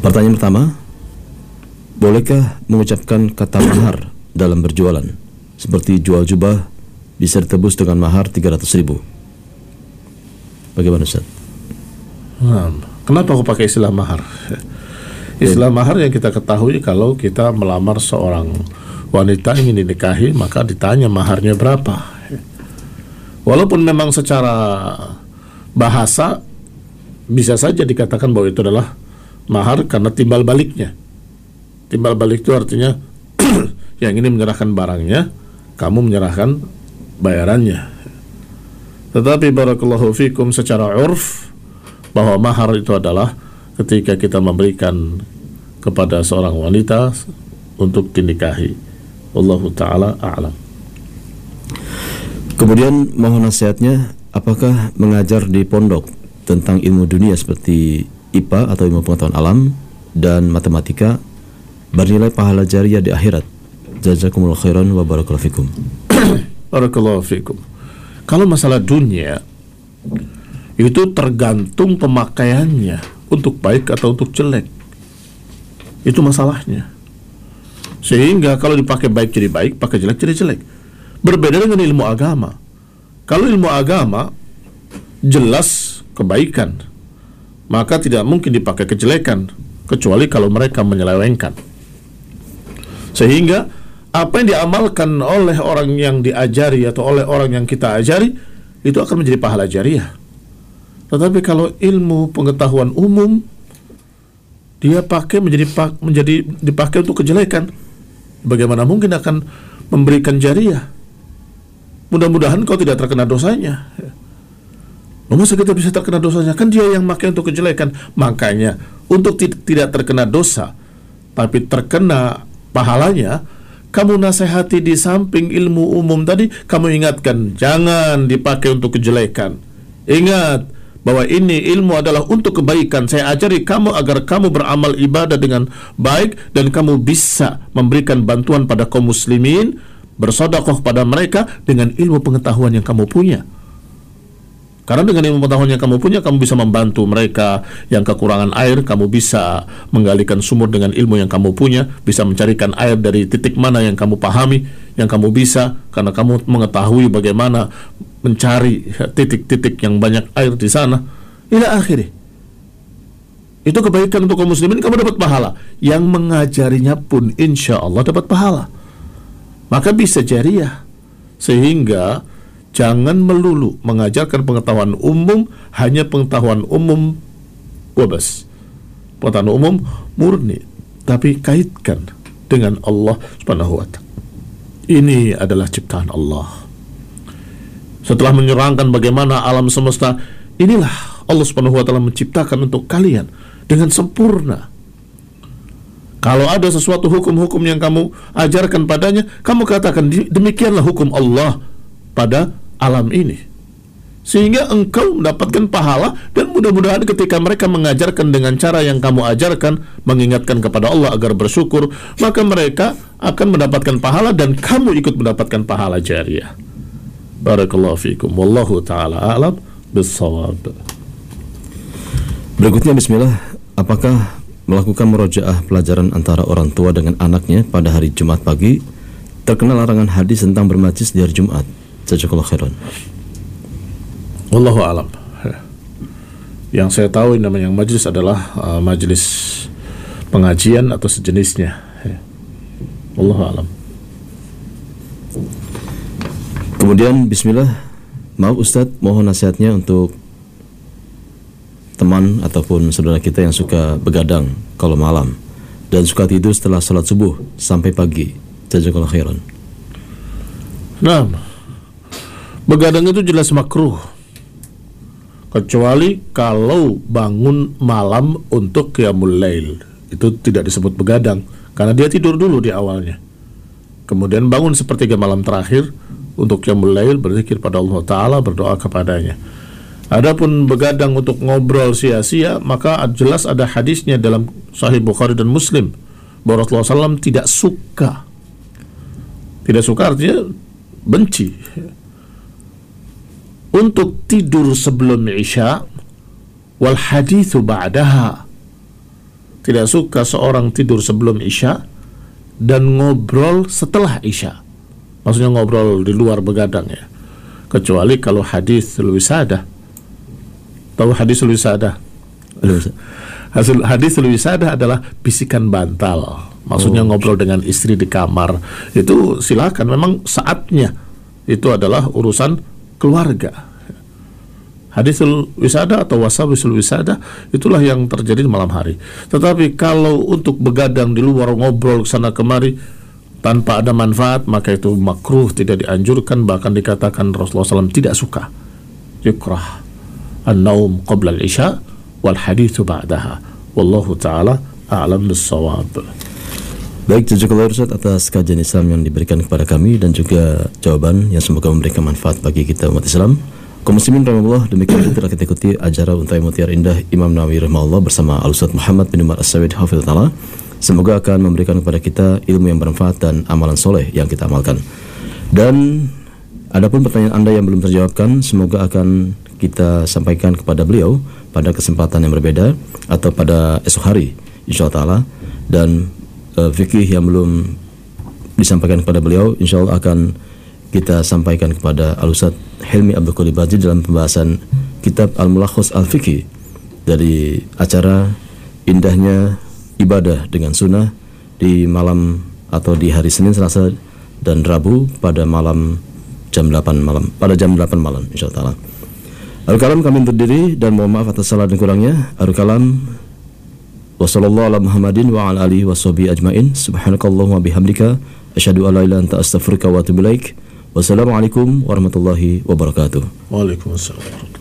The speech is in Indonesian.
Pertanyaan pertama, bolehkah mengucapkan kata mahar dalam berjualan? Seperti jual jubah bisa ditebus dengan mahar 300.000. Bagaimana Ustaz? Kenapa aku pakai istilah mahar? Istilah mahar yang kita ketahui kalau kita melamar seorang wanita ingin dinikahi, maka ditanya maharnya berapa. Walaupun memang secara bahasa bisa saja dikatakan bahwa itu adalah mahar karena timbal baliknya. Timbal balik itu artinya yang ini menyerahkan barangnya, kamu menyerahkan bayarannya. Tetapi barakallahu fikum, secara urf bahwa mahar itu adalah ketika kita memberikan kepada seorang wanita untuk dinikahi. Wallahu ta'ala a'lam. Kemudian mohon nasihatnya, apakah mengajar di pondok tentang ilmu dunia seperti IPA atau ilmu pengetahuan alam dan matematika bernilai pahala jariah di akhirat? Jazakumullah khairan wa barakallahu fikum. Barakallahu fikum. Kalau masalah dunia itu tergantung pemakaiannya, untuk baik atau untuk jelek. Itu masalahnya. Sehingga kalau dipakai baik jadi baik, pakai jelek jadi jelek. Berbeda dengan ilmu agama. Kalau ilmu agama jelas kebaikan, maka tidak mungkin dipakai kejelekan, kecuali kalau mereka menyelewengkan. Sehingga apa yang diamalkan oleh orang yang diajari atau oleh orang yang kita ajari itu akan menjadi pahala jariah. Tetapi kalau ilmu pengetahuan umum dia pakai menjadi dipakai untuk kejelekan, bagaimana mungkin akan memberikan jariah? Mudah-mudahan kau tidak terkena dosanya. Masa kita bisa terkena dosanya? Kan dia yang pakai untuk kejelekan. Makanya untuk tidak terkena dosa tapi terkena pahalanya, kamu nasihati di samping ilmu umum tadi, kamu ingatkan jangan dipakai untuk kejelekan. Ingat bahwa ini ilmu adalah untuk kebaikan. Saya ajari kamu agar kamu beramal ibadah dengan baik dan kamu bisa memberikan bantuan pada kaum muslimin, bersedekah pada mereka dengan ilmu pengetahuan yang kamu punya. Karena dengan ilmu pengetahuan yang kamu punya, kamu bisa membantu mereka yang kekurangan air, kamu bisa menggalikan sumur dengan ilmu yang kamu punya, bisa mencarikan air dari titik mana yang kamu pahami, yang kamu bisa, karena kamu mengetahui bagaimana mencari titik-titik yang banyak air di sana. Ila akhirnya. Itu kebaikan untuk kaum muslimin, kamu dapat pahala. Yang mengajarinya pun insya Allah dapat pahala. Maka bisa jariah. Sehingga jangan melulu mengajarkan pengetahuan umum, hanya pengetahuan umum wabas, pengetahuan umum murni, tapi kaitkan dengan Allah Subhanahu wa ta'ala. Ini adalah ciptaan Allah. Setelah menerangkan bagaimana alam semesta, inilah Allah Subhanahu wa ta'ala menciptakan untuk kalian dengan sempurna. Kalau ada sesuatu hukum-hukum yang kamu ajarkan padanya, kamu katakan demikianlah hukum Allah pada alam ini, sehingga engkau mendapatkan pahala. Dan mudah-mudahan ketika mereka mengajarkan dengan cara yang kamu ajarkan, mengingatkan kepada Allah agar bersyukur, maka mereka akan mendapatkan pahala dan kamu ikut mendapatkan pahala jariah. Barakallahu fikum, wallahu ta'ala a'lam bis-shawab. Berikutnya bismillah, apakah melakukan murojaah pelajaran antara orang tua dengan anaknya pada hari Jumat pagi terkena larangan hadis tentang bermajlis di hari Jumat? Jazakallahu khairan. Wallahu a'lam. Yang saya tahu namanya majlis adalah majlis pengajian atau sejenisnya. Wallahu a'lam. Kemudian bismillah, maaf Ustadz, mohon nasihatnya untuk teman ataupun saudara kita yang suka begadang kalau malam dan suka tidur setelah salat subuh sampai pagi. Jazakallahu khairan. Nah, begadang itu jelas makruh, kecuali kalau bangun malam untuk qiyamul lail. Itu tidak disebut begadang, karena dia tidur dulu di awalnya, kemudian bangun sepertiga malam terakhir untuk qiyamul lail, berzikir pada Allah Ta'ala, berdoa kepadanya. Adapun begadang untuk ngobrol sia-sia, maka jelas ada hadisnya dalam Sahih Bukhari dan Muslim bahwa Rasulullah SAW tidak suka. Tidak suka artinya benci untuk tidur sebelum Isya wal hadithu ba'daha, tidak suka seorang tidur sebelum Isya dan ngobrol setelah Isya. Maksudnya ngobrol di luar begadang ya. Kecuali kalau haditsul wisadah. Tahu haditsul wisadah? Haditsul wisadah adalah bisikan bantal. Maksudnya ngobrol dengan istri di kamar. Itu silakan, memang saatnya. Itu adalah urusan keluarga. Haditsul wisada atau wasawisul wisada itulah yang terjadi di malam hari. Tetapi kalau untuk begadang di luar, ngobrol sana kemari tanpa ada manfaat, maka itu makruh, tidak dianjurkan, bahkan dikatakan Rasulullah SAW tidak suka. Yukrah an-naum qabla al-isya wal hadithu ba'daha. Wallahu ta'ala a'lam bis-shawab. Baik, jazakallahu Ustaz atas kajian Islam yang diberikan kepada kami dan juga jawaban yang semoga memberikan manfaat bagi kita umat Islam. Kaum muslimin rahimahullah, demikian telah kita ikuti acara Untai Mutiara Indah Imam Nawawi rahimahullah bersama Al-Ustaz Muhammad bin Umar As-Sawid hafizahullah. Semoga akan memberikan kepada kita ilmu yang bermanfaat dan amalan soleh yang kita amalkan. Dan adapun pertanyaan Anda yang belum terjawabkan, semoga akan kita sampaikan kepada beliau pada kesempatan yang berbeda atau pada esok hari insyaallah taala. Dan fikih yang belum disampaikan kepada beliau insyaallah akan kita sampaikan kepada Al-Ustaz Hilmi Abdul Qadir Baji dalam pembahasan kitab Al-Mulakhas Al-Fiqhi dari acara Indahnya Ibadah dengan Sunnah di malam atau di hari Senin, Selasa dan Rabu pada malam jam 8 malam, pada jam 8 malam insyaallah. Al-Kalam kami undur diri dan mohon maaf atas salah dan kurangnya. Al-Kalam wa sallallahu ala Muhammadin wa ala alihi washabihi ajmain. Subhanakallahumma bihamdika asyhadu an la ilaha illa anta astaghfiruka wa atubu ilaik. Wassalamualaikum warahmatullahi wabarakatuh. Waalaikumsalam.